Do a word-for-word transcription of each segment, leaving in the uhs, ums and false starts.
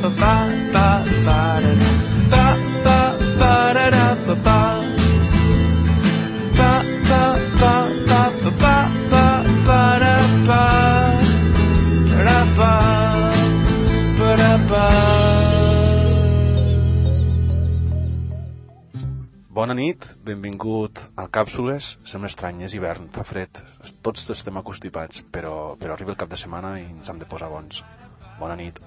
Bona nit, benvingut al Càpsules. Sembla estrany, és hivern, fa fred, tots estem acostipats, però, però arriba el cap de setmana i ens hem de posar bons. Bona nit.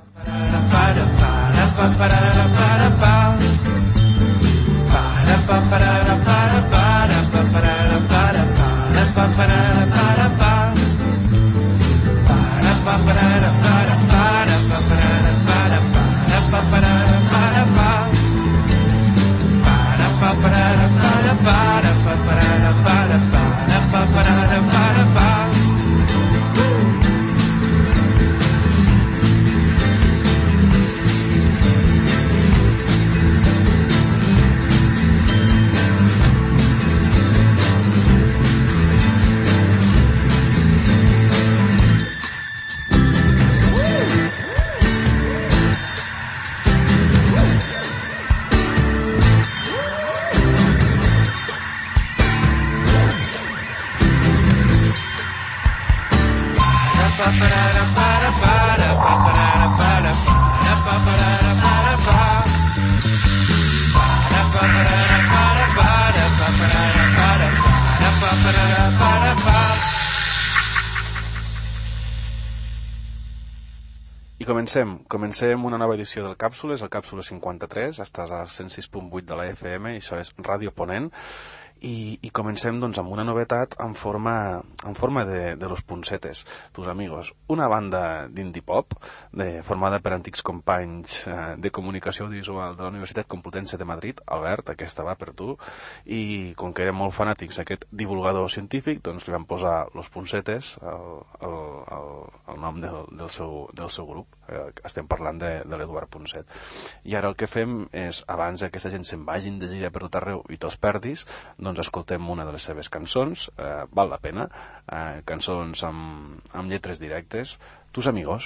I comencem, comencem una nova edició del Càpsules, el Càpsules cinquanta-tres, estàs al cent sis punt vuit de la F M i això és Ràdio Ponent. I, i comencem doncs amb una novetat en forma, en forma de, de Los Punsetes, tus amigos, una banda d'indie pop de, formada per antics companys eh, de comunicació audiovisual de la Universitat Complutense de Madrid. Albert, aquesta va per tu, i com que eren molt fanàtics d'aquest divulgador científic, doncs li van posar Los Punsetes, el, el, el, el nom del, del, seu, del seu grup. Eh, estem parlant de, de l'Eduard Punset. I ara el que fem és, abans que aquesta gent se'n vagin de gira per tot arreu i te'ls perdis, doncs escoltem una de les seves cançons, eh, val la pena, eh, cançons amb, amb lletres directes, Tus amigos.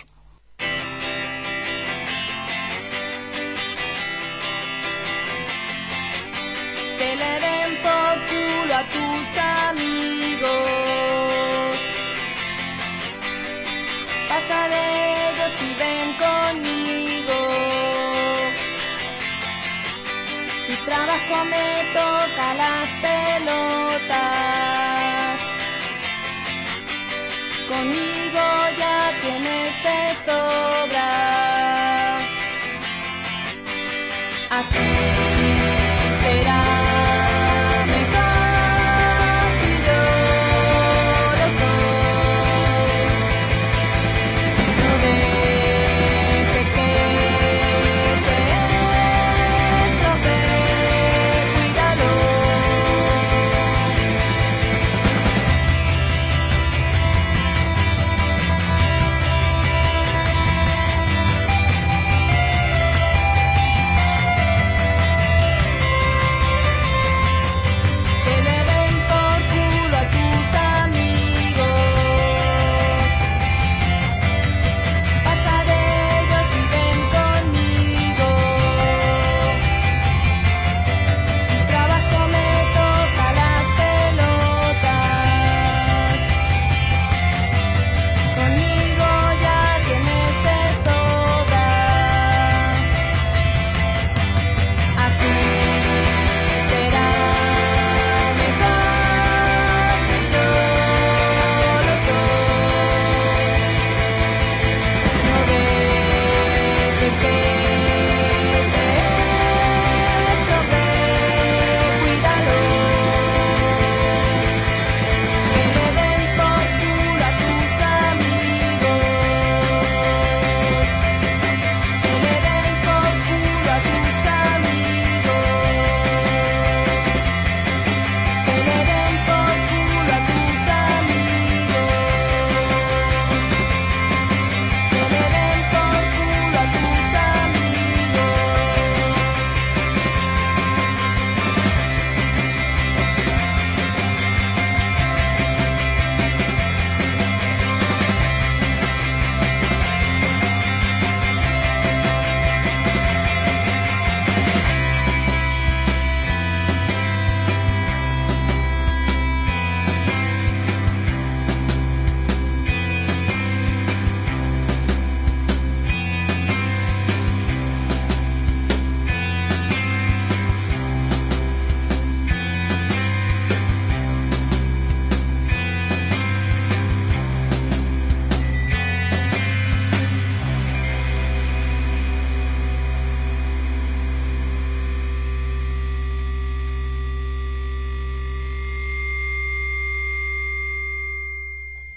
Que le den por culo a tus amigos, pasa de ellos y ven conmigo. Tu trabajo me toca las pelotas, conmigo ya tienes de sobra, así será.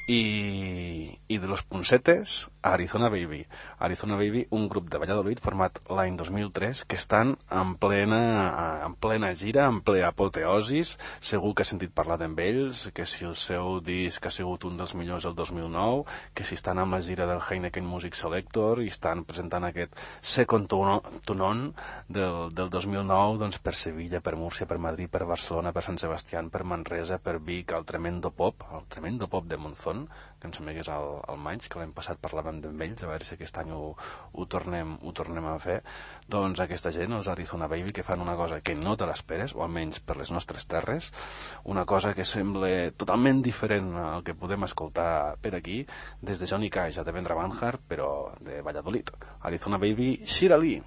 I, i de los Punsetes a Arizona Baby. Arizona Baby, un grup de Valladolid format l'any dos mil tres que estan en plena, en plena gira, en ple apoteosis. Segur que ha sentit parlar d'ells, que si el seu disc ha sigut un dels millors el dos mil nou, que si estan amb la gira del Heineken Music Selector i estan presentant aquest Second Tunon del, del dos mil nou, doncs per Sevilla, per Múrcia, per Madrid, per Barcelona, per Sant Sebastián, per Manresa, per Vic, el Tremendo Pop, el Tremendo Pop de Monzón, que em sembla que és el, el maig, que l'any passat parlàvem d'ells, a veure si aquest any ho, ho, tornem, ho tornem a fer. Doncs aquesta gent, els Arizona Baby, que fan una cosa que no te l'esperes, o almenys per les nostres terres, una cosa que sembla totalment diferent al que podem escoltar per aquí, des de Johnny Cash a Devendra Banhart, però de Valladolid. Arizona Baby, Shirley.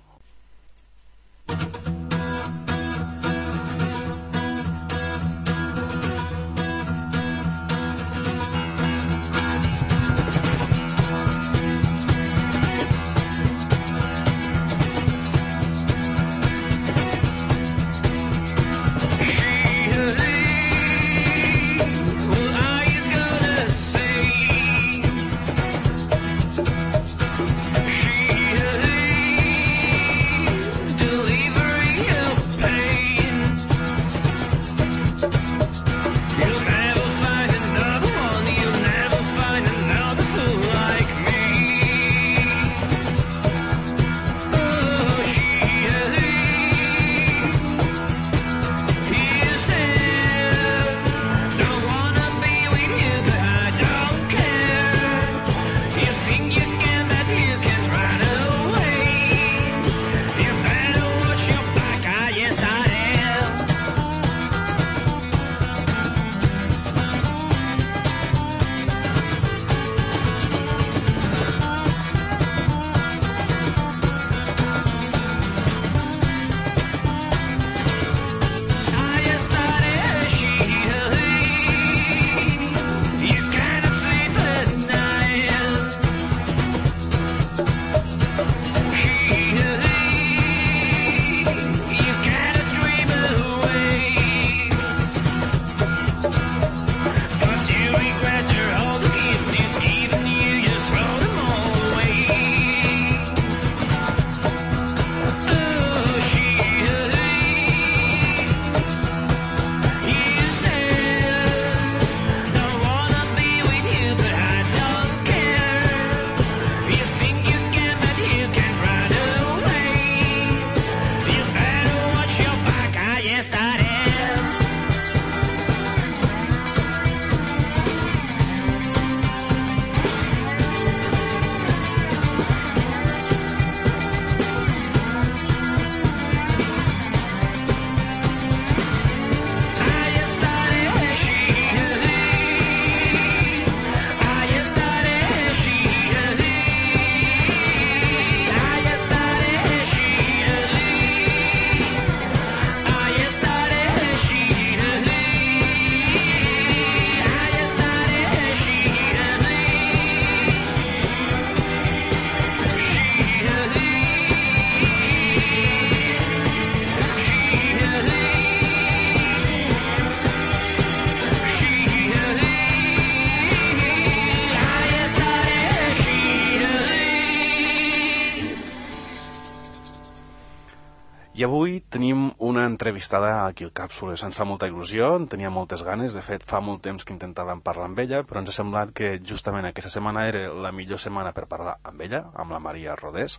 I avui tenim una entrevistada aquí al Càpsules. Ens fa molta il·lusió, en tenia moltes ganes. De fet, fa molt temps que intentàvem parlar amb ella, però ens ha semblat que justament aquesta setmana era la millor setmana per parlar amb ella, amb la Maria Rodés,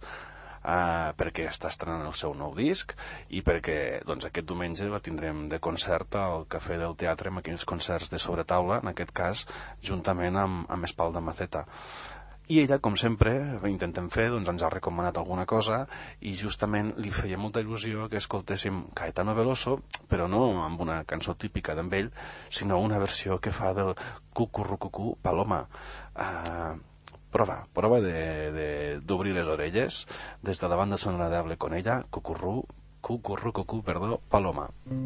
eh, perquè està estrenant el seu nou disc i perquè doncs, aquest diumenge la tindrem de concert al Cafè del Teatre, amb aquells concerts de sobretaula, en aquest cas, juntament amb, amb Espalda Maceta. I ella, com sempre, intentem fer, doncs ens ha recomanat alguna cosa i justament li feia molta il·lusió que escoltéssim Caetano Veloso, però no amb una cançó típica d'ell, sinó una versió que fa del Cucurrucucú Paloma. Uh, prova, prova d'obrir les orelles des de la banda sonora d'Hable con ella, Cucurru, Cucurrucucú, perdó, Paloma.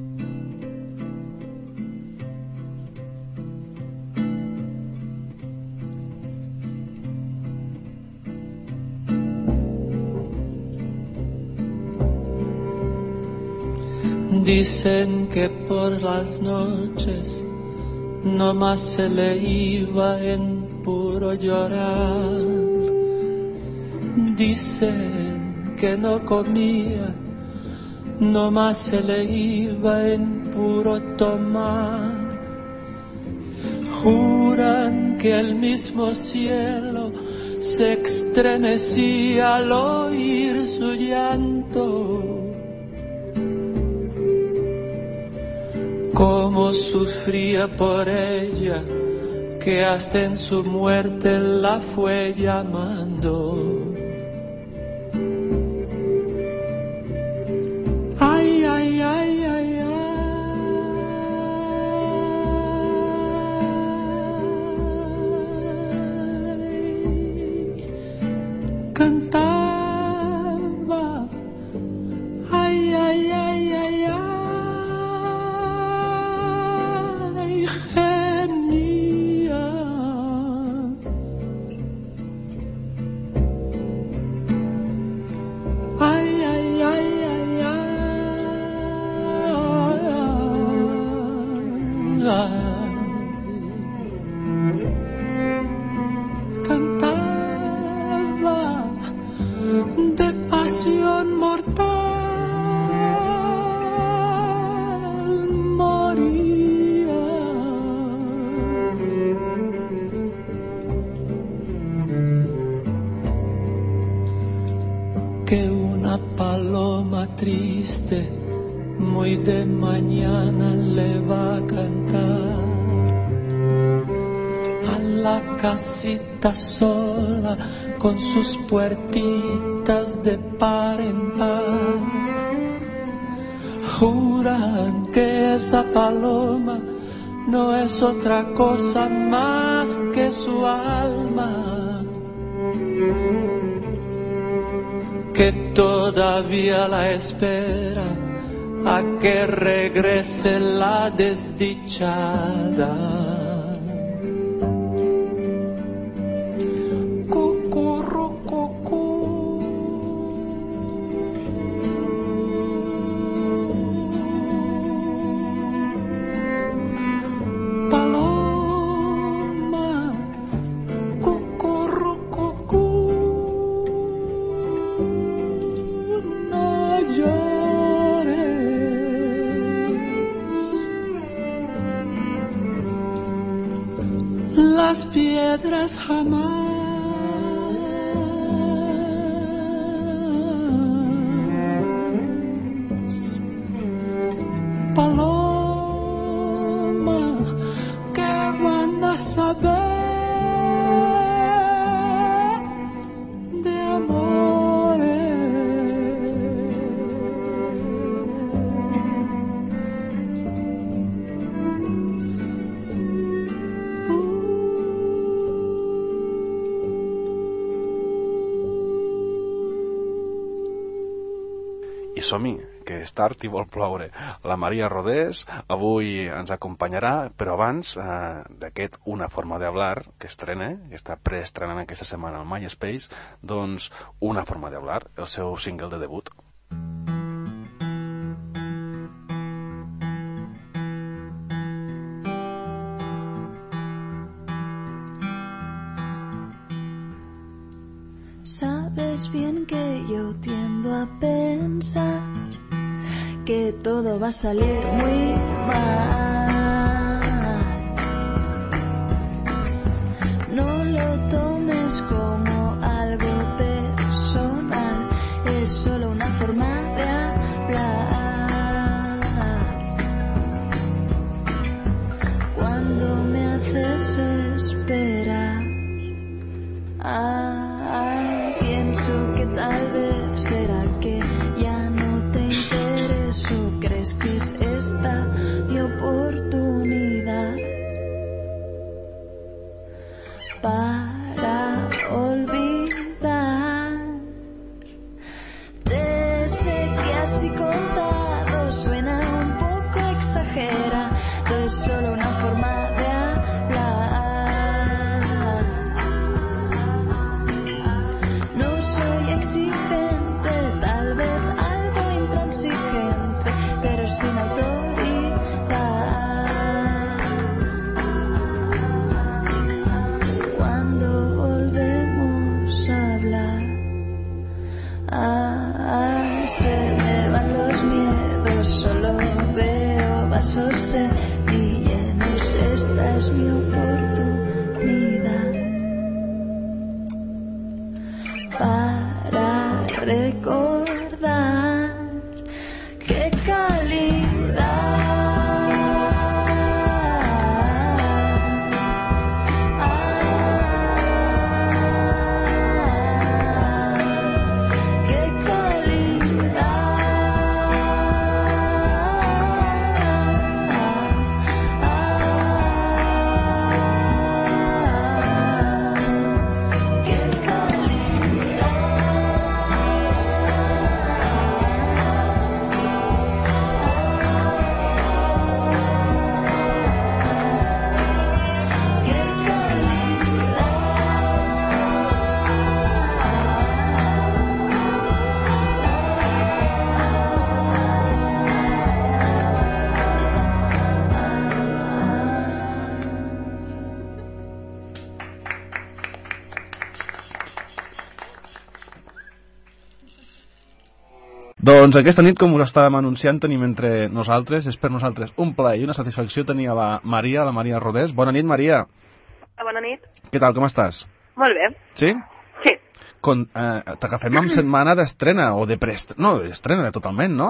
Dicen que por las noches no más se le iba en puro llorar. Dicen que no comía, nomás se le iba en puro tomar. Juran que el mismo cielo se estremecía al oír su llanto. Cómo sufría por ella, que hasta en su muerte la fue llamando. Ay, ay, ay, ay, ay. Cantaba. Ay, ay, ay, ay, ay. Gemía. Ay, ay, ay, ay, ay. Cantaba de pasión mortal, moría. Que una paloma triste muy de mañana le va a cantar a la casita sola con sus puertitas de par en par. Juran que esa paloma no es otra cosa más que su alma, que todavía la espera a que regrese la desdichada. Las piedras jamás paloma, ¿qué van a saber de amores? I som-hi, que és tard i vol ploure. La Maria Rodés avui ens acompanyarà, però abans eh, d'aquest Una forma de hablar, que estrena, que està preestrenant aquesta setmana al MySpace, doncs Una forma de hablar, el seu single de debut. Sabes bien que yo tiendo a pensar que todo va a salir muy mal. No lo tomes como algo personal, es solo una forma de hablar. Cuando me haces esperar, ah, pienso que tal vez será que ya no te intereso. ¿Crees que es esta mi oportunidad para olvidar? Te sé que así contado suena un poco exagerado, es solo una forma de hablar. No soy exigente, tal vez algo intransigente, pero sin autoridad. se me van los miedos, solo veo vasos y llenos, esta es mi oportunidad para recordar qué calidad. Doncs aquesta nit, com us estàvem anunciant, tenim entre nosaltres, és per nosaltres un plaer i una satisfacció tenir a la Maria, la Maria Rodés. Bona nit, Maria. Bona nit. Què tal, com estàs? Molt bé. Sí? Sí. Con, eh, T'agafem amb setmana d'estrena, o de preestrena, no, d'estrena totalment, no?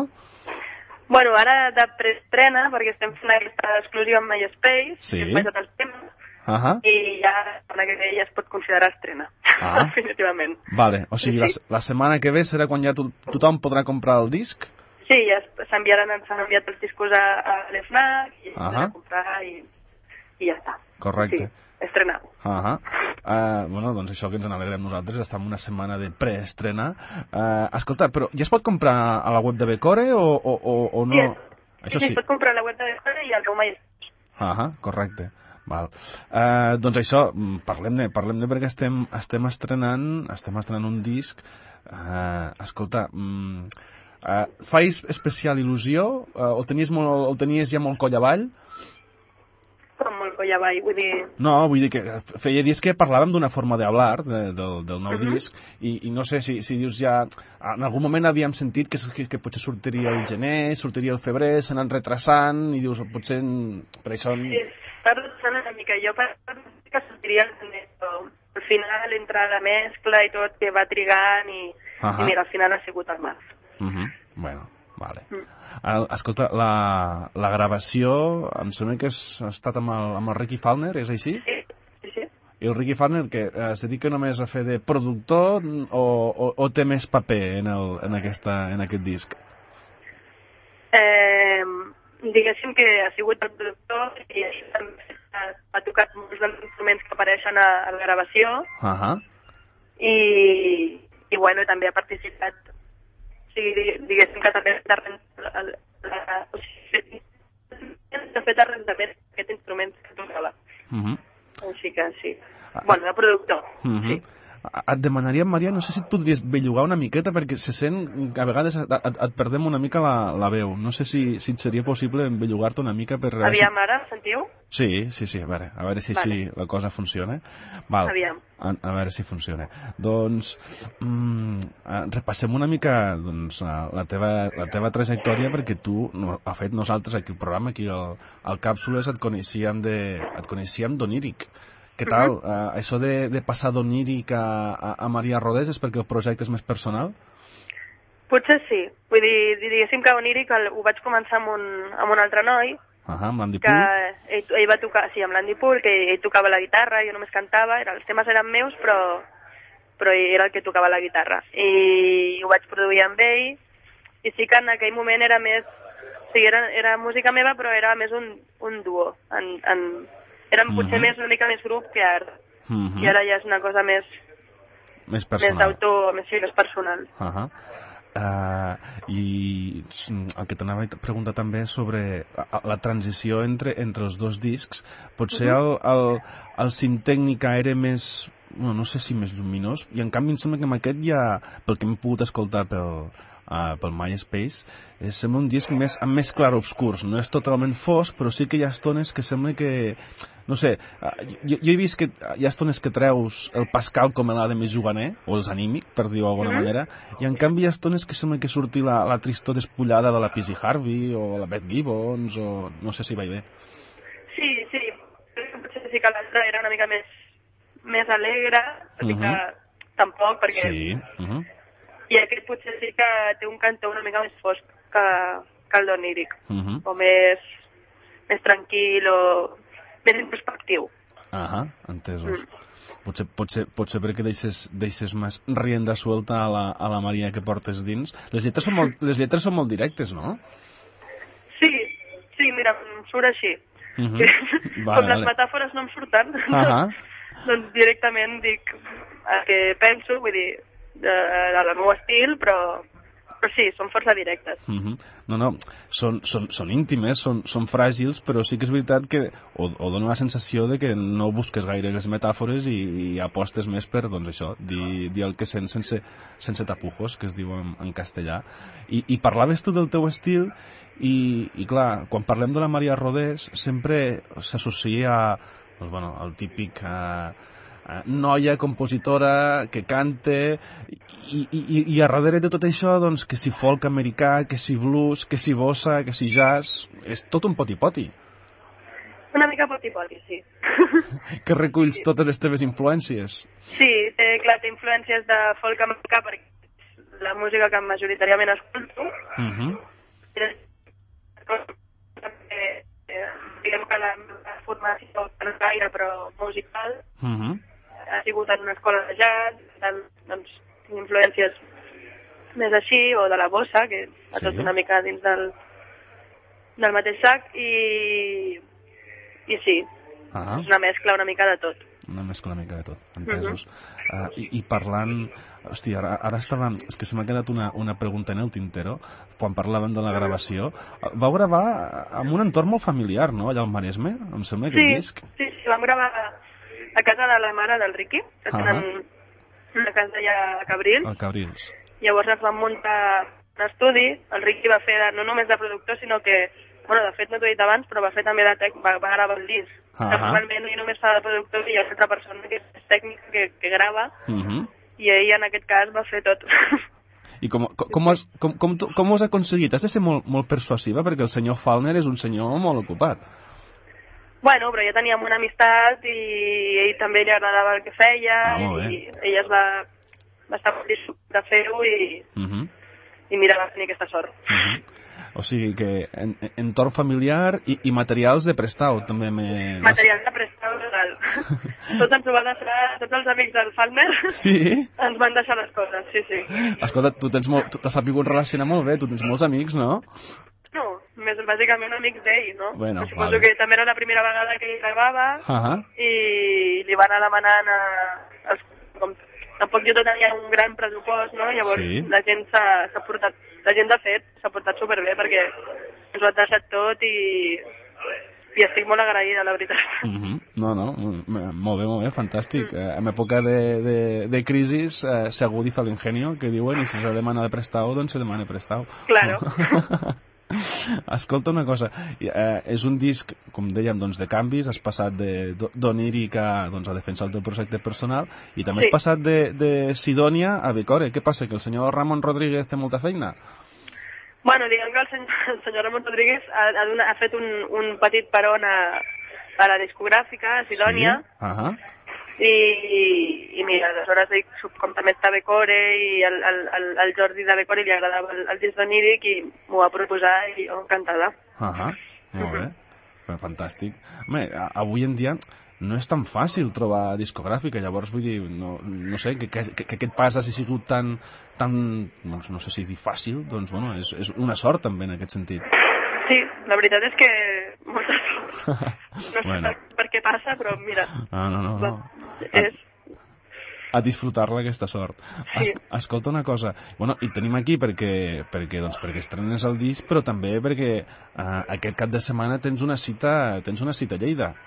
Bueno, ara de preestrena, perquè estem fent aquesta exclusió amb MySpace, sí. que hem passat el temps, uh -huh. i ja, per que ja es pot considerar estrena, ah. definitivament. Vale, o sigui, sí. la, la setmana que ve serà quan ja to tothom podrà comprar el disc? Sí, ja s'enviaran, s'han enviat els discos a, a l'FNAC, i uh -huh. a comprar, i, i ja està. Correcte. Sí, estrenat. Uh -huh. uh, bueno, doncs això que ens n'alegrem nosaltres, estem en una setmana de preestrena. Uh, escolta, però ja es pot comprar a la web de Becore o, o, o, o no? Sí, això sí, sí, es pot comprar a la web de Becore i al meu MySpace. Uh -huh, correcte. Val. Uh, doncs això, parlem-ne, parlem-ne perquè estem, estem estrenant estem estrenant un disc. Uh, escolta, um, uh, fa especial il·lusió? Uh, el, tenies molt, el tenies ja molt coll avall? Com molt coll avall, vull dir... No, vull dir que feia dies que parlàvem d'una forma de hablar de, del, del nou uh -huh. disc i, i no sé si, si dius ja... En algun moment havíem sentit que, que, que potser sortiria el gener, sortiria el febrer, s'ha anat retrasant i dius, potser per això... Sí, està retrasant una mica. Jo pensava que sortiria el gener, però al final, entre la mescla i tot, que va trigant i, uh -huh. i mira, al final ha sigut el març. Uh -huh. Bueno, vale. Mm. El, escolta, la, la gravació em sembla que has estat amb el, amb el Ricky Falner, és així? Sí, sí, sí. I el Ricky Falner, que es dedica només a fer de productor o, o, o té més paper en, el, en, aquesta, en aquest disc? Eh, diguéssim que ha sigut el productor i ha, ha tocat molts dels instruments que apareixen a, a la gravació. Uh -huh. i, i bueno, també ha participat. Sí, diguéssim que també ha fet arrendament aquest instrument que tocava. Uh -huh. Així que sí. Ah, bueno, de productor, uh -huh. sí. Et demanaria, Maria, no sé si et podries bellugar una miqueta perquè se sent que a vegades et, et, et perdem una mica la, la veu. No sé si, si et seria possible bellugar-te una mica per... Aviam, ara, em sentiu? Sí, sí, sí, a veure, a veure si, vale. si la cosa funciona. Val. Aviam. A, a veure si funciona. Doncs, mm, repassem una mica doncs, la, teva, la teva trajectòria perquè tu, no, ha fet nosaltres aquí el programa, aquí al, al Càpsules, et coneixíem de, et coneixíem d'Oníric. Què tal? Uh -huh. uh, això de, de passar d'Oníric a, a, a Maria Rodés és perquè el projecte és més personal? Potser sí. Vull dir, diguéssim que Oníric el, ho vaig començar amb un, amb un altre noi. Uh -huh, amb l'Andy Pool? Que ell, ell va tocar, sí, amb l'Andy Pool, que ell tocava la guitarra, jo només cantava, era, els temes eren meus, però, però ell era el que tocava la guitarra. I ho vaig produir amb ell, i sí que en aquell moment era més... O sigui, era, era música meva, però era més un, un duo, en... en Érem uh-huh. potser més una mica més grup que ara. Uh-huh. I ara ja és una cosa més... Més personal. Més d'autor, més, sí, més personal. Uh-huh. uh, I el que t'anava a preguntar també sobre la transició entre, entre els dos discs. Potser uh-huh. el, el, el cinc tècnica era més no, no sé si més lluminós, i en canvi em sembla que amb aquest ja, pel que hem pogut escoltar pel, uh, pel MySpace, eh, sembla un disc més, amb més clarobscurs, no és totalment fosc, però sí que hi ha estones que sembla que, no sé, uh, jo, jo he vist que hi ha estones que treus el Pascal com l'Ada més juganer, o els anímic, per dir-ho d'alguna mm-hmm. manera, i en canvi hi ha estones que sembla que surti la, la tristor despullada de la P G Harvey, o la Beth Gibbons, o no sé si vaig bé. Sí, sí, potser sí que l'altra era una mica més més alegre, tot i que uh-huh. tampoc, perquè... Sí. Uh-huh. I aquest potser sí que té un cantó una mica més fosc que, que el d'Oníric, uh-huh. o més, més tranquil, o més introspectiu. Ahà, entesos. Mm. Potser, potser, potser perquè deixes, deixes més rienda suelta a la, a la Maria que portes dins. Les lletres són molt, les lletres són molt directes, no? Sí, sí, mira, em surt així. Uh-huh. Com vale, les vale. metàfores no em surten, uh-huh. doncs directament dic el que penso, vull dir, de, de del meu estil, però, però sí, són força directes. Uh-huh. No, no, són, són, són íntimes, són, són fràgils, però sí que és veritat que o, o dona la sensació de que no busques gaire les metàfores i, i apostes més per, doncs això, dir, dir el que sents sense, sense tapujos, que es diu en, en castellà. I, I parlaves tu del teu estil i, i clar, quan parlem de la Maria Rodés sempre s'associa doncs, bueno, el típic eh, eh, noia compositora que cante i, i, i a darrere de tot això doncs, que si folk americà, que si blues, que si bossa, que si jazz, és tot un poti-poti. Una mica poti-poti, sí. Que reculls sí. totes les teves influències. Sí, té, clar, té influències de folk americà perquè és la música que majoritàriament escolto. Uh-huh. Diguem que la meva formació no és gaire, però musical, uh-huh. ha sigut en una escola de jazz, tant, doncs, influències més així, o de la bossa, que ha sí. tot una mica dins del, del mateix sac, i, i sí, uh-huh. és una mescla una mica de tot. Una mescla una mica de tot, entesos. Uh-huh. uh, i, I parlant... Hòstia, ara, ara estava... És que se m'ha quedat una, una pregunta en el tintero, quan parlàvem de la gravació. Vau gravar amb un entorn molt familiar, no?, allà al Maresme, em sembla, aquest sí, disc. Sí, sí, vam gravar a casa de la mare del Riqui, que uh-huh. tenen una casa allà a Cabrils. A Cabrils. Llavors ens vam muntar un estudi, el Riqui va fer de, no només de productor, sinó que, bueno, de fet no t'ho he dit abans, però va fer també de tec, va, va gravar el disc. Uh-huh. Normalment ell només fa de productor i hi ha una altra persona que és tècnica que, que grava, uh-huh. i ell en aquest cas va fer tot. I com, com, com, has, com, com, com ho has aconseguit? Has de ser molt, molt persuasiva perquè el senyor Falner és un senyor molt ocupat. Bueno, però ja teníem una amistat i ell també li agradava el que feia ah, i ella es va, va estar molt disfrut de fer-ho i, uh-huh. i mira, va tenir aquesta sort. Uh-huh. O sigui que en, entorn familiar i, i materials de prestau també me... Materials de prestau legal. Tots ens ho van deixar, tots els amics del Falmer sí? ens van deixar les coses, sí, sí. Escolta, tu tens molt, tu t'has sabut relacionar molt bé, tu tens molts amics, no? No, més bàsicament amics d'ell, no? Bueno, suposo vale. que també era la primera vegada que ell gravava uh-huh. i li van anar demanant a, els, com, tampoc jo tenia un gran pressupost, no? Llavors sí. la gent s'ha, s'ha portat, la gent de fet s'ha portat superbé perquè ens ho ha deixat tot i, i estic molt agraïda, la veritat. Uh-huh. No, no, molt bé, molt bé, fantàstic. Mm. En època de, de, de crisis eh, se agudiza el ingenio, que diuen, i si se demana de prestau, doncs se demana prestau. Claro. Escolta una cosa, eh, és un disc, com dèiem, doncs, de canvis, has passat d'Oníric a, doncs, a defensar el teu projecte personal i també sí. has passat de, de Sidònia a Becore. Què passa, que el senyor Ramon Rodríguez té molta feina? Bueno, diguem que el senyor, el senyor Ramon Rodríguez ha, ha, donat, ha fet un, un petit peron a, a la discogràfica, a Sidònia, sí? uh-huh. i, i mira, aleshores com també està Becore i el, el, el Jordi de Becore li agradava el, el disc d'Oníric i m'ho va proposar i jo encantada. Ahà, uh-huh. molt bé, uh-huh. fantàstic. Home, avui en dia no és tan fàcil trobar discogràfica, llavors vull dir, no, no sé, que, que, que aquest pas hagi sigut tan, tan doncs, no sé si dir fàcil, doncs bueno, és, és una sort també en aquest sentit. Sí, la veritat és que molta sort. No sé bueno. per, per què passa, però mira. Ah, no, no, no. És... A disfrutar-la, aquesta sort. Es, sí. Escolta una cosa, bueno, i tenim aquí perquè, perquè, doncs, perquè estrenes el disc, però també perquè uh, aquest cap de setmana tens una cita, tens una cita a Lleida.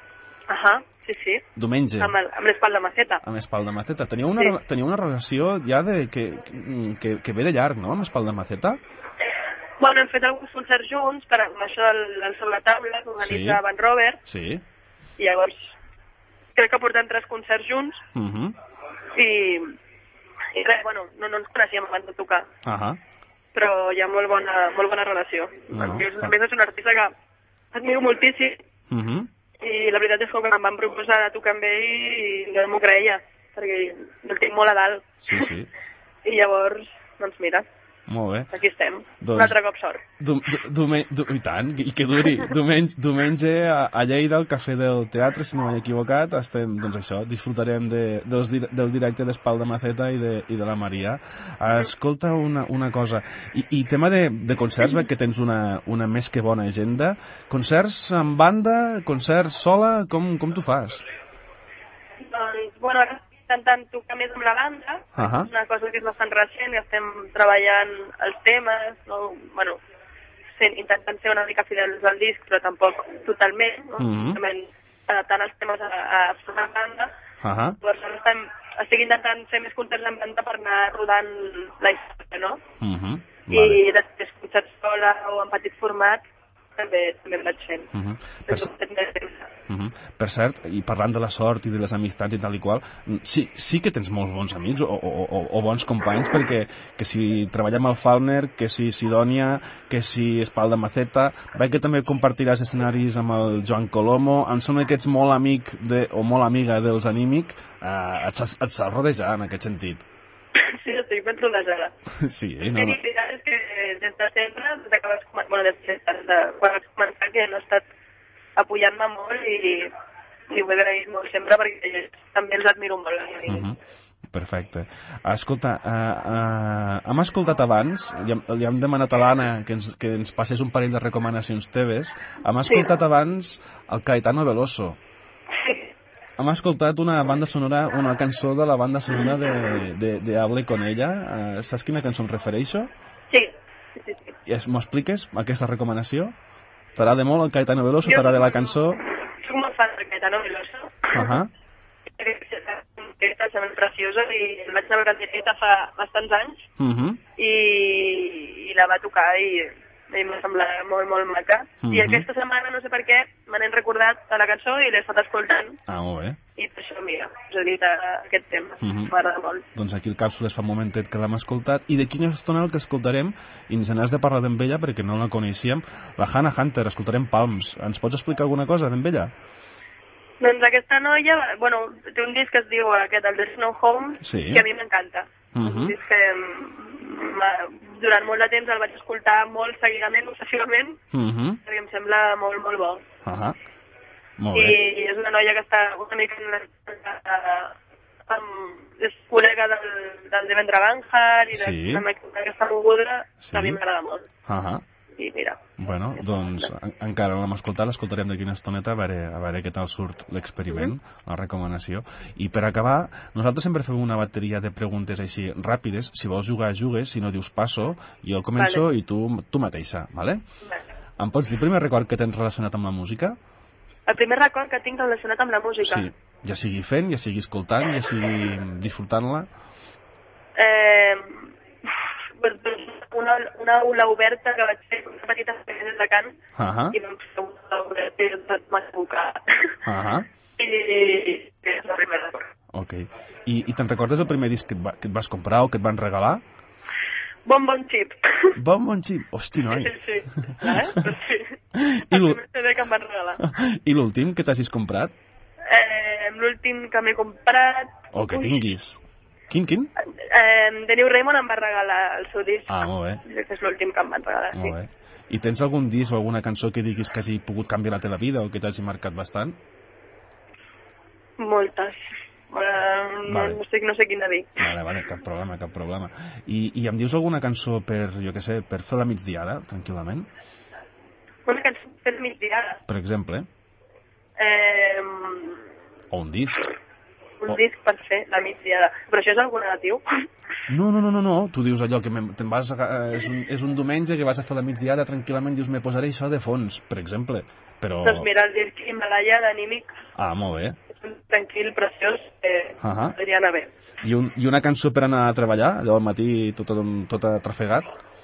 Ahà, sí, sí. Diumenge. Amb, el, amb l'Espalda Maceta. Amb Espalda Maceta. Teniu una, Sí. teniu una relació ja de, que, que, que ve de llarg, no?, amb Espalda Maceta? Bueno, hem fet alguns concerts junts, per amb això del, del Sobre Taula, que organitza Sí. Van Robert, Sí. i llavors crec que portem tres concerts junts, Uh -huh. i, i res, bueno, no, no ens coneixíem abans de tocar, Uh -huh. però hi ha molt bona, molt bona relació. No, no. Perquè, a més, és un artista que admiro moltíssim, Uh -huh. i la veritat és que quan em van proposar de tocar amb ell, i jo no m'ho creia, perquè el tinc molt a dalt. Sí, sí. I llavors, doncs mira, Molt bé. aquí estem. Doncs- Un altre cop sort. Du, du, dume, du, I tant, i que duri. Diumenge, diumenge a, a Lleida, al Cafè del Teatre, si no m'he equivocat, estem, doncs això, disfrutarem de, dels, dir- del directe d'Espalda Maceta i de, i de la Maria. Escolta una, una cosa, i, i tema de, de concerts, veig que tens una, una més que bona agenda. Concerts amb banda, concerts sola, com, com tu fas? Doncs, bueno, ara estic intentant tocar més amb la banda, Ahà. una cosa que és bastant recent, i estem treballant els temes, no? Bueno, sent, intentant ser una mica fidels al disc, però tampoc totalment, no? Mhm. Simplement adaptant els temes a, a una banda. Ahà. Llavors ara estem, estic intentant fer més concerts en banda per anar rodant la història, no? Uh -huh. I després concerts sola o en petit format també, també en vaig fent. Uh -huh. Per... Per, uh -huh. per cert, i parlant de la sort i de les amistats i tal i qual, sí, sí que tens molts bons amics o, o, o, o bons companys, perquè que si treballem al Falner, que si Sidònia, que si Espalda Maceta, veig que també compartiràs escenaris amb el Joan Colomo. Em sembla que ets molt amic de, o molt amiga dels Anímic. Uh, et, saps, et saps rodejar en aquest sentit. Sí, estic ben rodejada. Sí, No, no, no. no. La veritat és que des de sempre, des de que vas començar, bueno, des de, des de quan vaig començar, que no he estat apoyant-me molt i, i ho he agraït molt sempre perquè també els admiro molt. Uh -huh. Perfecte. Escolta, uh, uh, hem escoltat abans, li hem, li hem demanat a l'Anna que ens, que ens passés un parell de recomanacions teves, hem escoltat sí. abans el Caetano Veloso. Hem escoltat una banda sonora, una cançó de la banda sonora de, de, de Hable con ella. Uh, saps quina cançó em refereixo? Sí, sí, sí. sí. I m'ho expliques, aquesta recomanació? T'agrada molt el Caetano Veloso? T'agrada la cançó? Soc molt fan del Caetano Veloso. Uh -huh. Aquesta és molt preciosa i el vaig anar a veure en directe fa bastants anys Uh -huh. i, i la va tocar i, i m'ha semblat molt, molt maca. Uh -huh. I aquesta setmana, no sé per què, me n'he recordat de la cançó i l'he estat escoltant. Ah, molt bé. I per això, mira, us he dit uh, aquest tema. Uh -huh. M'agrada molt. Doncs aquí el Càpsules fa un momentet que l'hem escoltat, i d'aquí una estona el que escoltarem, i ens n'has de parlar d'en ella perquè no la coneixíem, la Hannah Hunter, escoltarem Palms. Ens pots explicar alguna cosa d'en ella? Doncs aquesta noia, bueno, té un disc que es diu aquest, el The Snow Home, Sí. que a mi m'encanta. Uh -huh. Un disc que mm, durant molt de temps el vaig escoltar molt seguidament, obsessivament, Uh -huh. i em sembla molt, molt bo. Uh -huh. Molt I bé. és una noia que està una mica en una, uh, amb, és col·lega del, del Devendra Banhart i Sí. d'aquesta moguda, Sí. que a mi m'agrada molt. Uh -huh. I mira, Bueno, doncs en, encara no l'hem escoltat, l'escoltarem d'aquí una estoneta a veure, a veure què tal surt l'experiment, mm -hmm. la recomanació. I per acabar, nosaltres sempre fem una bateria de preguntes així ràpides. Si vols jugar, jugues, si no dius passo, jo començo Vale. i tu, tu mateixa, vale? vale. Em pots dir el primer record que tens relacionat amb la música? El primer record que tinc relacionat amb la música. Sí, ja sigui fent, ja sigui escoltant, ja sigui disfrutant-la. Eh, una, una aula oberta que vaig fer una petita feina de cant Uh -huh. i vam fer una aula oberta i em vaig tocar. Uh -huh. I, I és la primera record. Ok. I, i te'n recordes el primer disc que et, va, que et vas comprar o que et van regalar? Bon bon xip. Bon bon xip. Hosti, noi. Sí, sí. Eh? Però sí. I El l'ú- primer C D que em van regalar. I l'últim que t'hagis comprat? Eh, l'últim que m'he comprat... O que Ui. tinguis. Quin, quin? Eh, The New Raymond em va regalar el seu disc. Ah, molt bé. Crec que és l'últim que em van regalar, sí. Molt bé. I tens algun disc o alguna cançó que diguis que hagi pogut canviar la teva vida o que t'hagi marcat bastant? Moltes. Uh, no, Vale. no, sé, no sé quina dir. Vale, vale, cap problema, cap problema. I, i em dius alguna cançó per, jo què sé, per fer la migdiada, tranquil·lament? Una cançó per migdiada. Per exemple? Eh, O un disc? un Oh. disc per fer la migdiada. Però això és algo negatiu? No, no, no, no, no. Tu dius allò que me- te'n vas a, és, un, és un diumenge que vas a fer la migdiada tranquil·lament, dius, me posaré això de fons, per exemple. Però... Doncs mira, el disc Himalaya d'Anímic Ah, molt bé. és un tranquil, preciós, que Ahà. podria anar bé. I, un, I una cançó per anar a treballar, allò al matí tot, tot, tot atrafegat?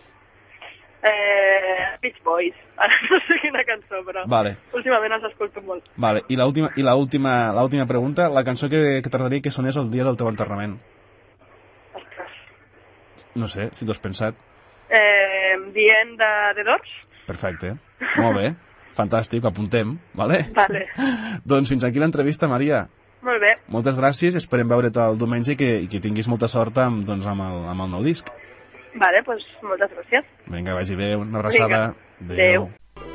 Eh, Beach Boys. Ara no sé quina cançó, però Vale. últimament els escolto molt. Vale, i l'última i l'última l'última pregunta, la cançó que, que t'agradaria que sonés el dia del teu enterrament. Ostres. No sé, si t'ho has pensat. Eh, dient de The Doors? Perfecte. Molt bé. Fantàstic, ho apuntem, vale? Vale. Doncs fins aquí l'entrevista, Maria. Molt bé. Moltes gràcies, esperem veure't el diumenge i que, i que tinguis molta sort amb, doncs, amb, el, amb el nou disc. Vale, doncs moltes gràcies. Vinga, vagi bé, una abraçada. Vinga. Adéu.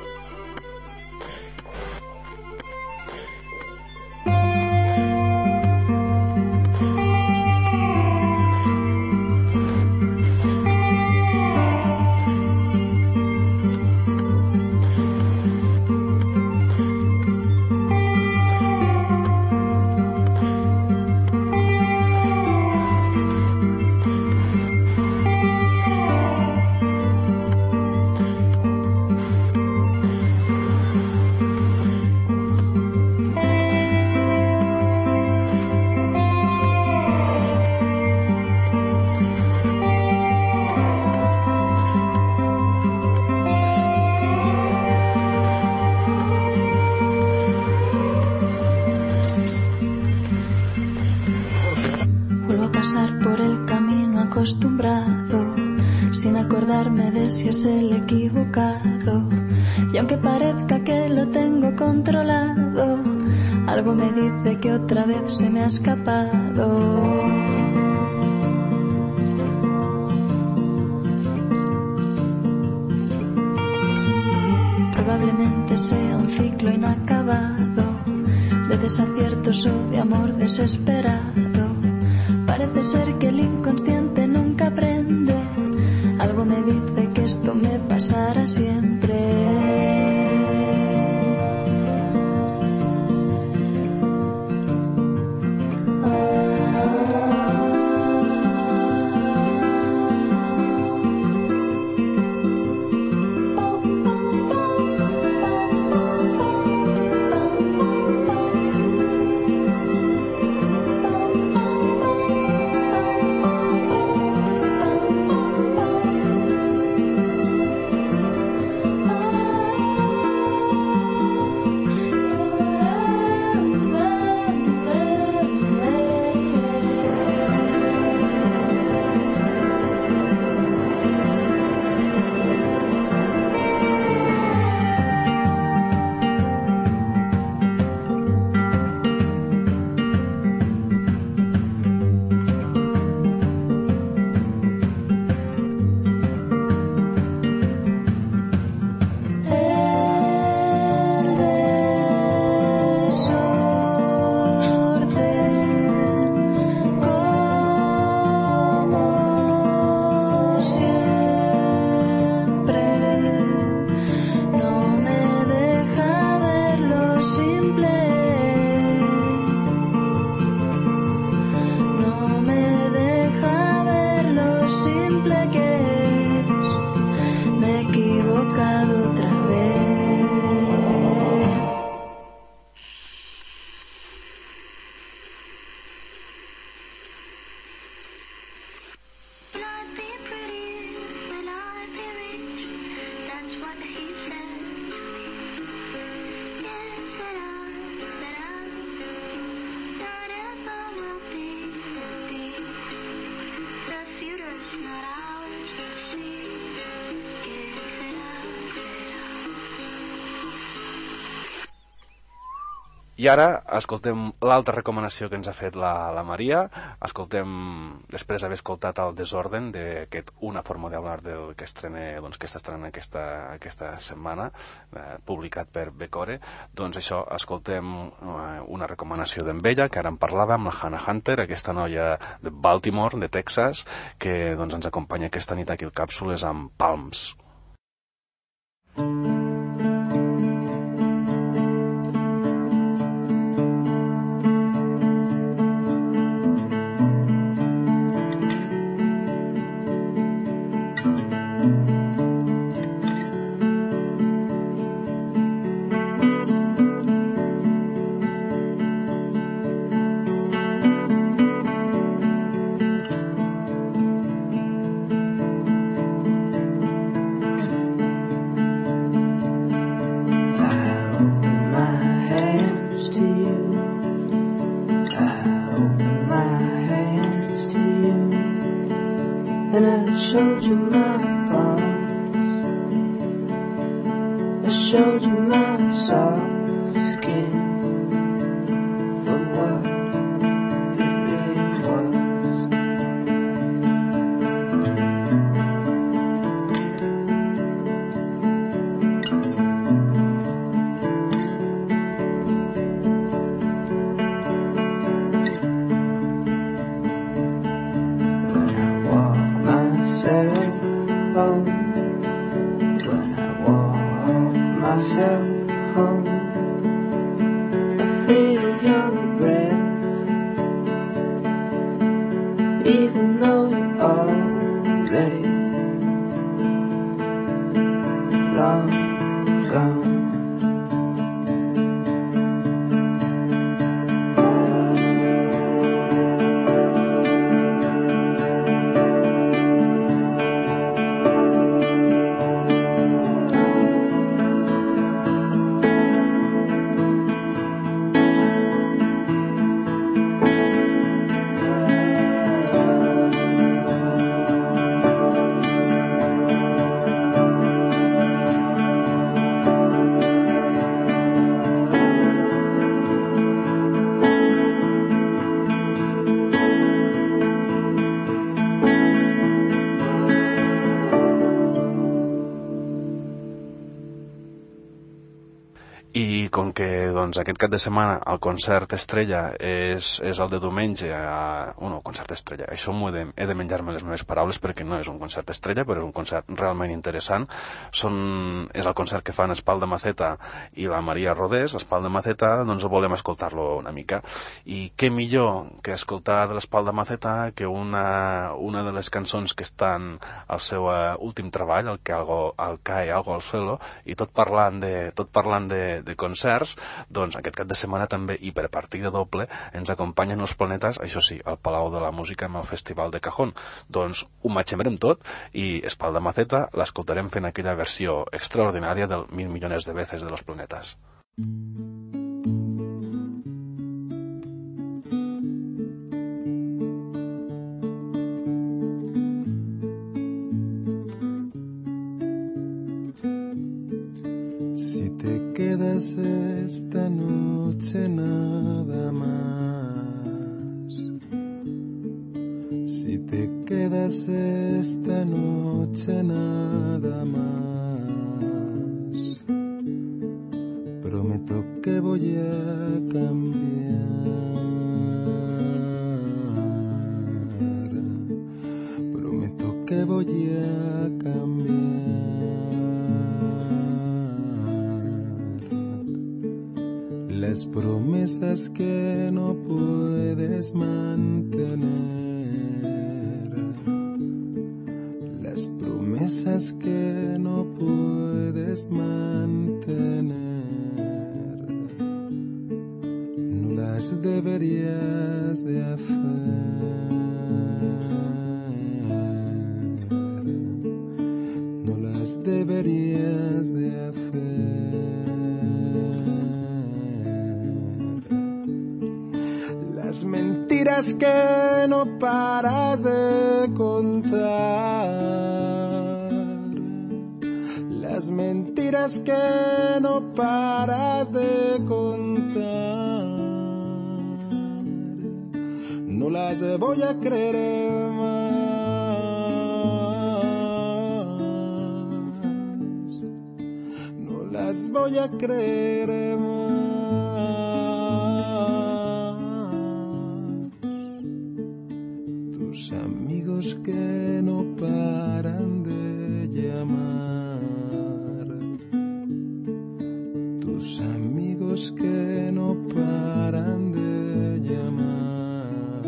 Vuelvo a pasar por el camino acostumbrado, sin acordarme de si es el equivocado. Y aunque parezca que lo tengo controlado, algo me dice que otra vez se me ha escapado. Probablemente sea un ciclo inacabado de desaciertos o de amor desesperado. Parece ser que el inconsciente nunca aprende. Algo me dice que esto me pasará siempre. I ara escoltem l'altra recomanació que ens ha fet la, la Maria. Escoltem, després d'haver escoltat el Desorden d'aquest Una forma de hablar del que estrena, doncs, que està estrenant aquesta, aquesta setmana, eh, publicat per Becore, doncs això, escoltem eh, una recomanació d'en Bella, que ara en parlàvem, la Hannah Hunter, aquesta noia de Baltimore, de Texas, que doncs, ens acompanya aquesta nit aquí al Càpsules amb Palms. showed you my palms, I showed you my soft skin for what it really was. When I walk myself home, when I walk myself home, I feel your breath, even though you're already long gone. I com que doncs, aquest cap de setmana el concert estrella és, és el de diumenge, a, bueno, concert estrella, això m'ho he de, he de menjar-me les meves paraules perquè no és un concert estrella, però és un concert realment interessant. Són, és el concert que fan Espal de Maceta i la Maria Rodés. Espal de Maceta, doncs volem escoltar-lo una mica. I què millor que escoltar de l'Espal de Maceta que una, una de les cançons que estan al seu uh, últim treball, el que algo, el cae algo al suelo, i tot parlant de, tot parlant de de concerts, doncs aquest cap de setmana també, i per partida doble, ens acompanyen els planetes, això sí, al Palau de la Música amb el Festival de Cajón. Doncs ho matxemarem tot i Espal de Maceta l'escoltarem fent aquella versió extraordinària del Mil millones de veces de los planetas. Si te quedas esta noche nada más, si te quedas esta noche nada más, prometo que voy a cambiar, prometo que voy a cambiar. Las promesas que no puedes mantener, las promesas que no puedes mantener, no las deberías de hacer, no las deberías de hacer. Las mentiras que no paras de contar, las mentiras que no paras de contar, no las voy a creer más, no las voy a creer más. Tus amigos que no paran de llamar, tus amigos que no paran de llamar,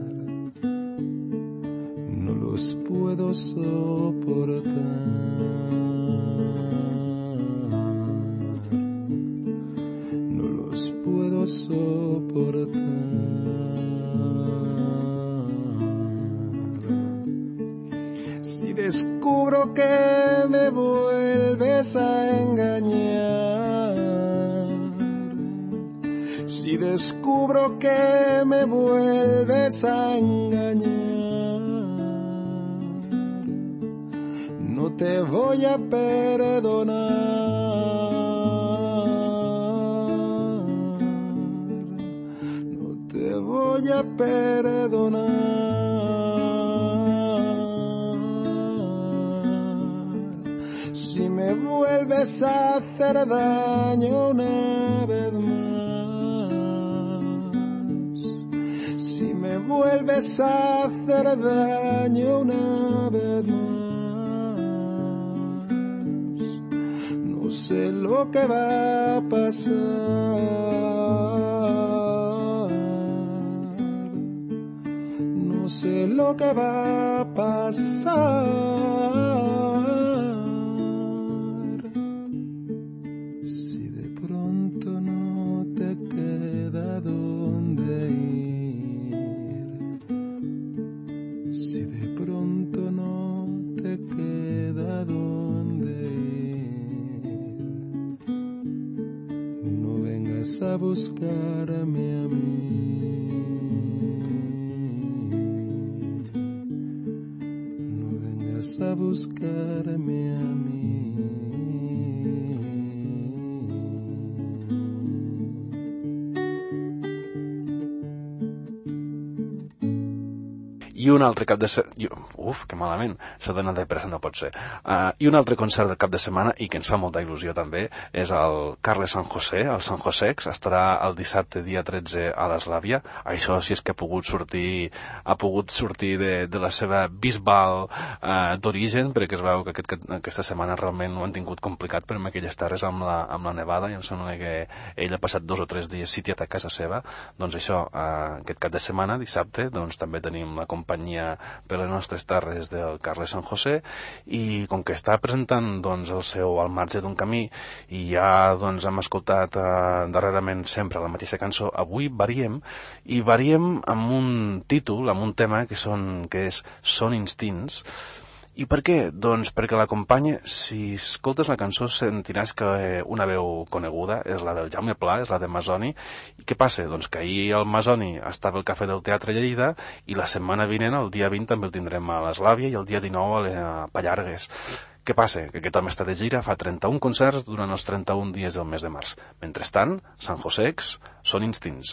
no los puedo soportar, no los puedo soportar. Si descubro que me vuelves a engañar, si descubro que me vuelves a engañar, no te voy a perdonar. No te voy a perdonar. Si me vuelves a hacer daño una vez más, si me vuelves a hacer daño una vez más, no sé lo que va a pasar, no sé lo que va a pasar. A buscarme a mí, no vengas a buscarme a mí. I un altre cap de setmana... Uf, que malament, això d'anar de pressa no pot ser. Uh, I un altre concert del cap de setmana, i que ens fa molta il·lusió també, és el Carles San José, el San Josex. Estarà el dissabte, dia tretze, a l'Eslàvia. Això sí és que ha pogut sortir, ha pogut sortir de, de la seva Bisbal uh, d'origen, perquè es veu que aquest, aquesta setmana realment ho han tingut complicat per aquelles terres amb la, amb la nevada, i em sembla que ell ha passat dos o tres dies sitiat a casa seva. Doncs això, uh, aquest cap de setmana, dissabte, doncs també tenim la companyia per les nostres terres del Carles San José, i com que està presentant doncs, el seu Al marge d'un camí, i ja doncs, hem escoltat eh, darrerament sempre la mateixa cançó, avui variem, i variem amb un títol, amb un tema que, són, que és Són instints. I per què? Doncs perquè l'acompanya, si escoltes la cançó sentiràs que una veu coneguda és la del Jaume Pla, és la de Masoni. I què passa? Doncs que ahir el Masoni estava al Cafè del Teatre Lleida, i la setmana vinent, el dia vint, també el tindrem a l'Eslàvia, i el dia dinou a Pallargues. Què passa? Que aquest home està de gira, fa trenta-un concerts durant els trenta-un dies del mes de març. Mentrestant, San Josex, Són instints.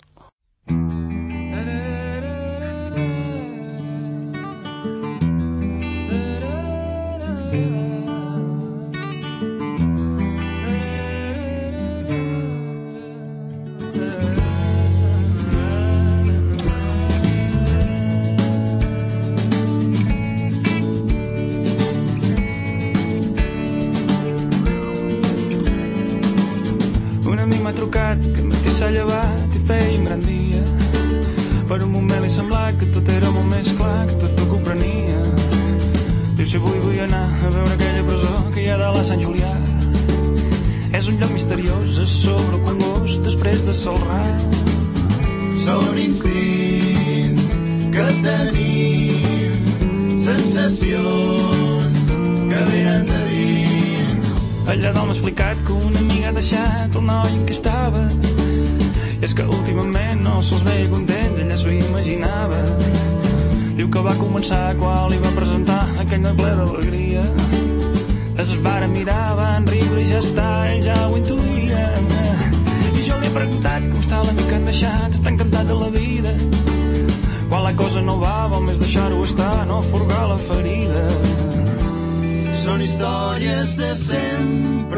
M'ha trucat, que el matí s'ha llevat i feia un gran dia. Per un moment li semblava que tot era molt més clar, que tot ho comprenia. Diu, si avui vull anar a veure aquella presó que hi ha de la Sant Julià. És un lloc misteriós a sobre el congost després de sol ras. Són instints que tenim, sensacions que venen de dins. Allà dalt m'ha explicat que una amiga ha deixat el noi en què estava. I és que últimament no se'ls veia contents, ella s'ho imaginava. Diu que va començar quan li va presentar aquell noi ple d'alegria. Es varen mirar, van riure i ja està, ell ja ho intuïa. I jo li he preguntat com està l'amic que han deixat, està encantat de la vida. Quan la cosa no va, vol més deixar-ho estar, no furgar la ferida. Són històries de sempre,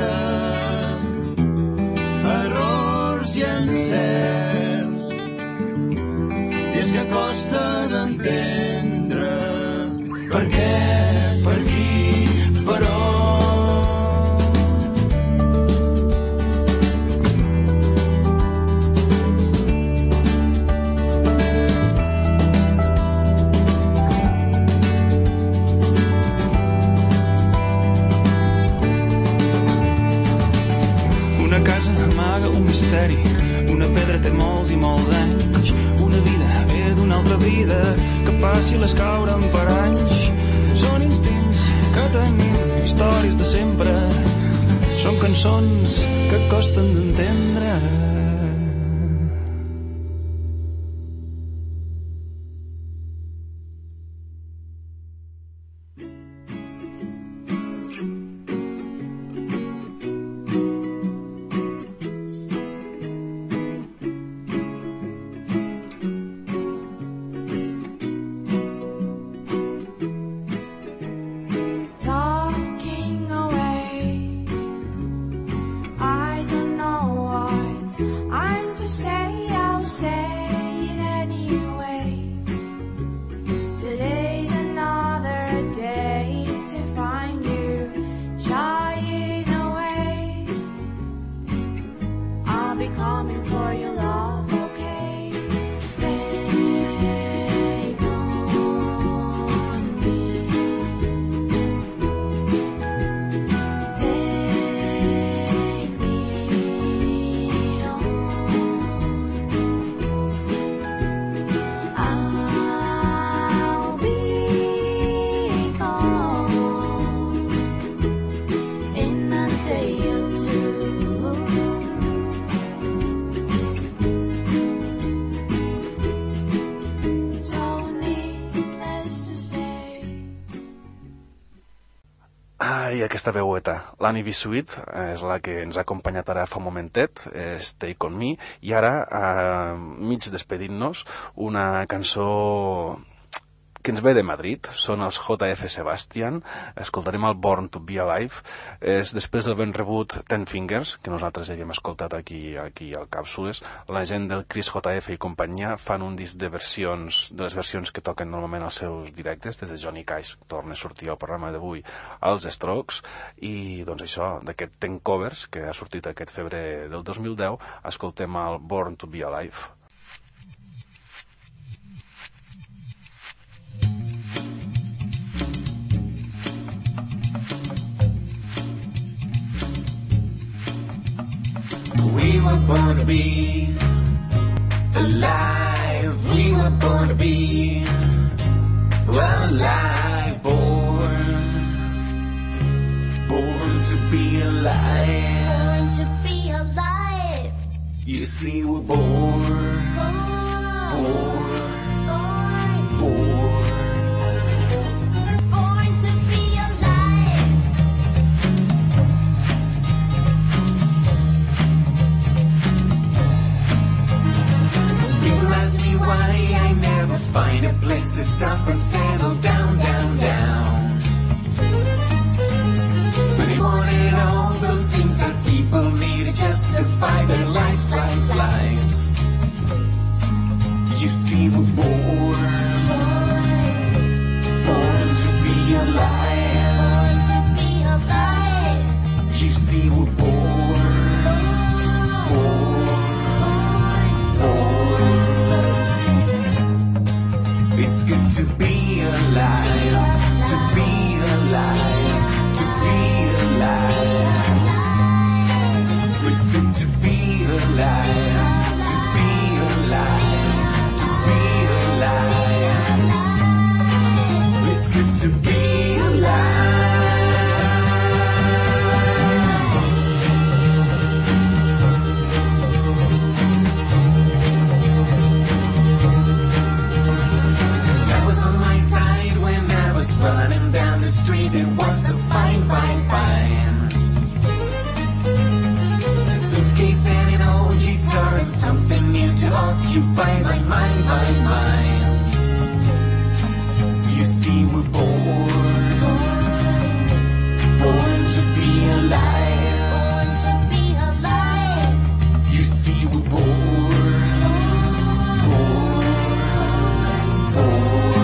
errors i encerts, i és que costa d'entendre per què, per qui, per on. Una casa amaga un misteri, una pedra té molts i molts anys, una vida ve d'una altra vida, que fàcil és caure en paranys. Són instints que tenim, històries de sempre, són cançons que costen d'entendre. Ah, i aquesta veueta, l'Annie B. Sweet, és la que ens ha acompanyat ara fa un momentet, és Take On Me, i ara, eh, mig despedint-nos, una cançó que ens ve de Madrid, són els J F Sebastian, escoltarem el Born to Be Alive, és després del ben rebut Ten Fingers, que nosaltres ja havíem escoltat aquí, aquí al Càpsules, la gent del Chris J F i companyia fan un disc de versions, de les versions que toquen normalment als seus directes, des de Johnny Cash, torna a sortir al programa d'avui, als Strokes, i doncs això, d'aquest Ten Covers, que ha sortit aquest febrer del dos mil deu, escoltem el Born to Be Alive. We were born to be alive. We were born to be alive. Born, born to be alive. Born to be alive. You see, we're born, born, born, born. Why I never find a place to stop and settle down, down, down. But I wanted all those things that people need to justify their lives, lives, lives. You see, we're born, born to be alive. Born to be alive. You see, we're born, born, born. It's good to be alive, to be alive, to be alive. It's good to be alive, to be alive, to be alive. It's good to be alive. On my side when I was running down the street, it was so fine, fine, fine. A suitcase and an old guitar and something new to occupy my mind, my mind. You see, we're born, born to be alive. Born to be alive. You see, we're born, born, born.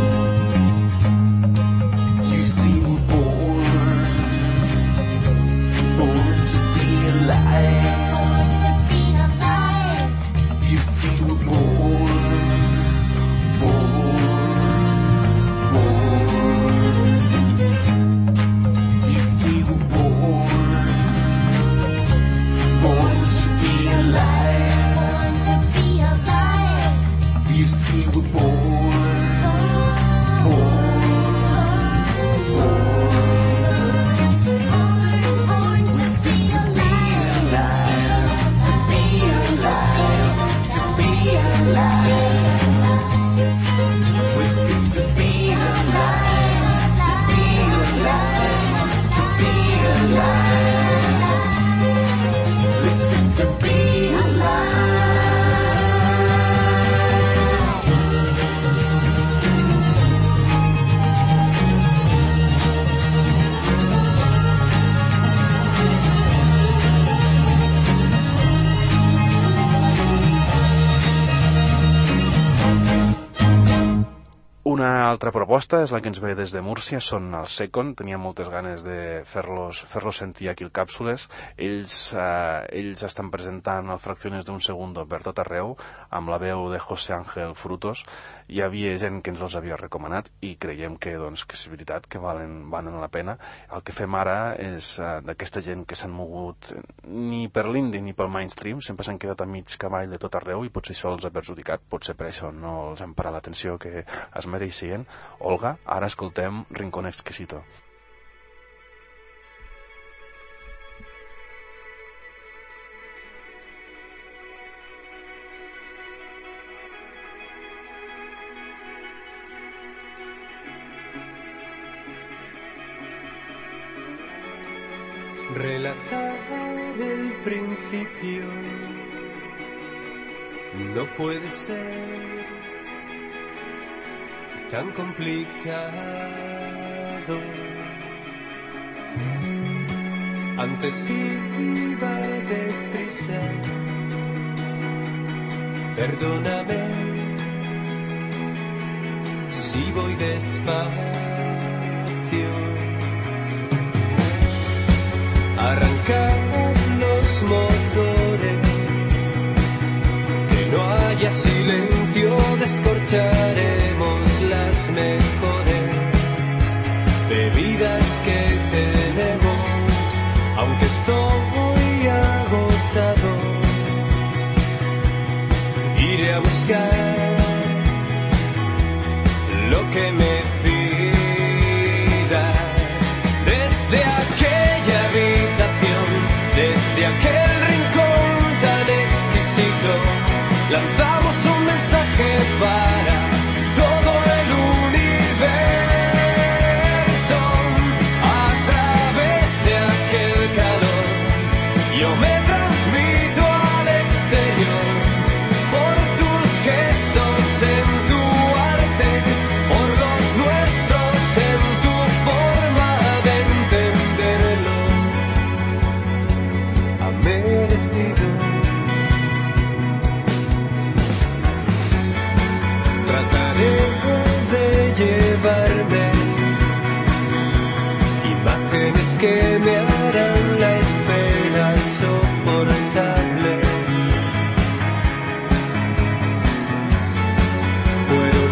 Una altra proposta és la que ens ve des de Múrcia, són els Second, tenia moltes ganes de fer-los fer-los sentir aquí al Càpsules. Ells, eh, ells estan presentant el Fracciones d'un Segundo per tot arreu, amb la veu de José Ángel Frutos. Hi havia gent que ens els havia recomanat i creiem que, doncs, que és veritat, que valen, valen la pena. El que fem ara és eh, d'aquesta gent que s'han mogut ni per l'indie ni pel mainstream, sempre s'han quedat a mig cavall de tot arreu i potser això els ha perjudicat, potser per això no els hem parat l'atenció que es mereixien. Olga, ara escoltem Rincón Exquisito. relatar el principio no puede ser tan complicado. Antes iba deprisa, perdóname si voy despacio. Arrancad los motores, que no haya silencio, descorcharemos las mejores bebidas que tenemos, aunque estoy agotado, iré a buscar lo que me pidas desde aquella habitación, desde aquel rincón tan exquisito. Lanzamos un mensaje para todo el universo. A través de aquel calor yo me transmito al exterior, por tus gestos en tu arte, por los nuestros en tu forma de entenderlo. Ha merecido. Trataré de llevarme imágenes que me harán la espera soportable. Fueron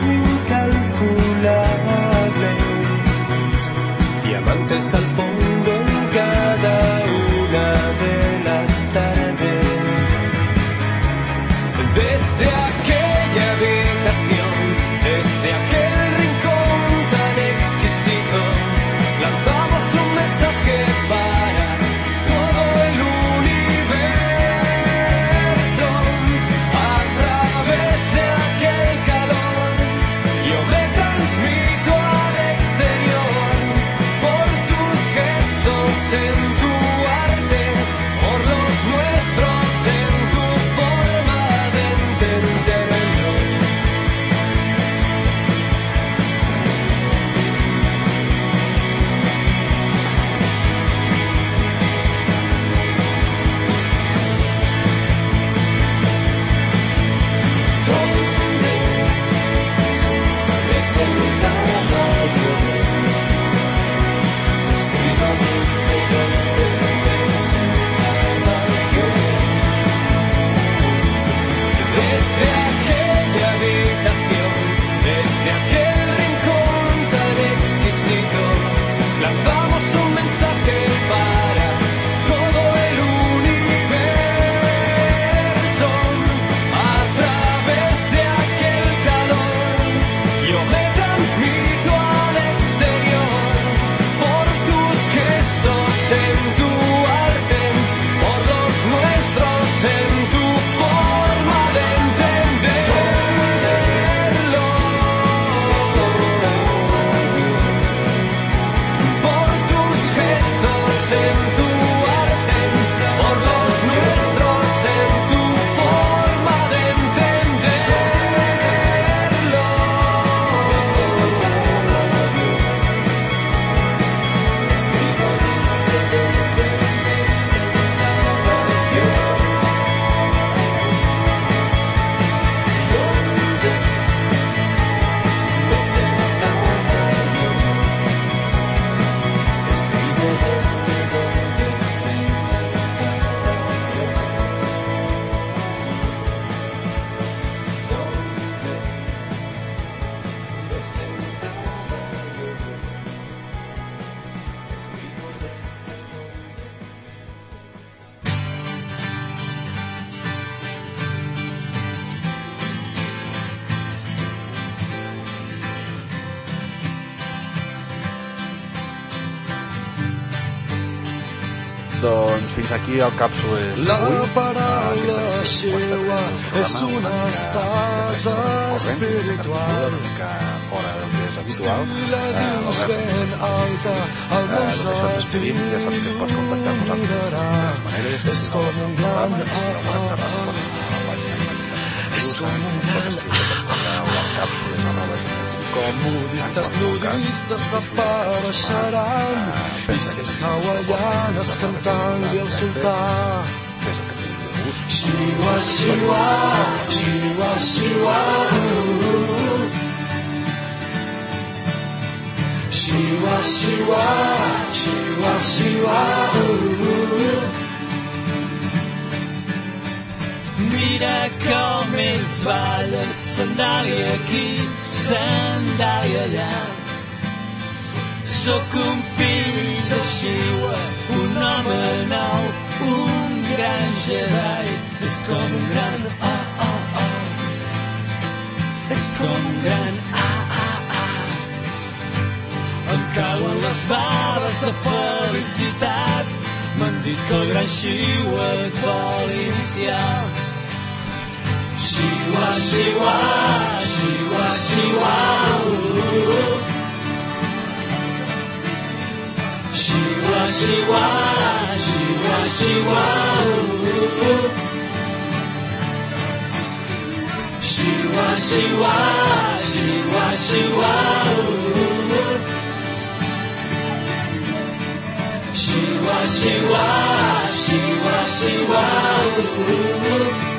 incalculables, diamantes al fondo en cada una de las tardes. Desde aquella habitación, desde aquel rincón tan exquisito, lanzamos un mensaje para todo el universo. A través de aquel calor yo me transmito al exterior, por tus gestos en tu arte, por los nuestros en tu forma de entenderlo. ¿Dónde me sentaba yo? Escribo desde donde me sentaba yo. Desde aquella habitación, desde aquel rincón tan exquisito, lanzamos un mensaje para todo el universo. A través de aquel calor yo me transmito al exterior, por tus gestos en tu arte, por los nuestros en tu forma de entenderlo. Por tus gestos en tu arte, por los nuestros en tu forma de entenderlo. Escribo desde donde me sentaba yo. Donde me sentaba yo. Escribo desde donde me sentaba yo. Donde me sentaba yo. Escribo desde donde me Doncs fins aquí el Càpsules La d'avui. paraula Aquesta seua és una estada espiritual. Una mica fora del que és habitual. Eh, Albert, eh, doncs això ens despedim, ja saps que pots contactar amb nosaltres de diferents maneres, que si no vols el programa, que si no vols la pàgina pots escriure per correu a càpsules arroba Comunistes nudistes apareixeran Misses hawaianes cantant-li al sultà. Xiua, xiua, xiua, xiua, xiua, xiua, xiua, xiua. Mira com ells ballen, sandàlia aquí, sandàlia allà. Sóc un fill de Xiua, un home nou, un gran Jedi. És com un gran ah, ah, ah. És com un gran ah, ah, ah. Em cauen les bales de felicitat. M'han dit que el gran Xiua et vol iniciar. Xiua, xiua, xiua, xiua, uh. Xiua, xiua, xiua, xiua, uh. Xiua, xiua, xiua, xiua, uh. Xiua, xiua, xiua, xiua, uh.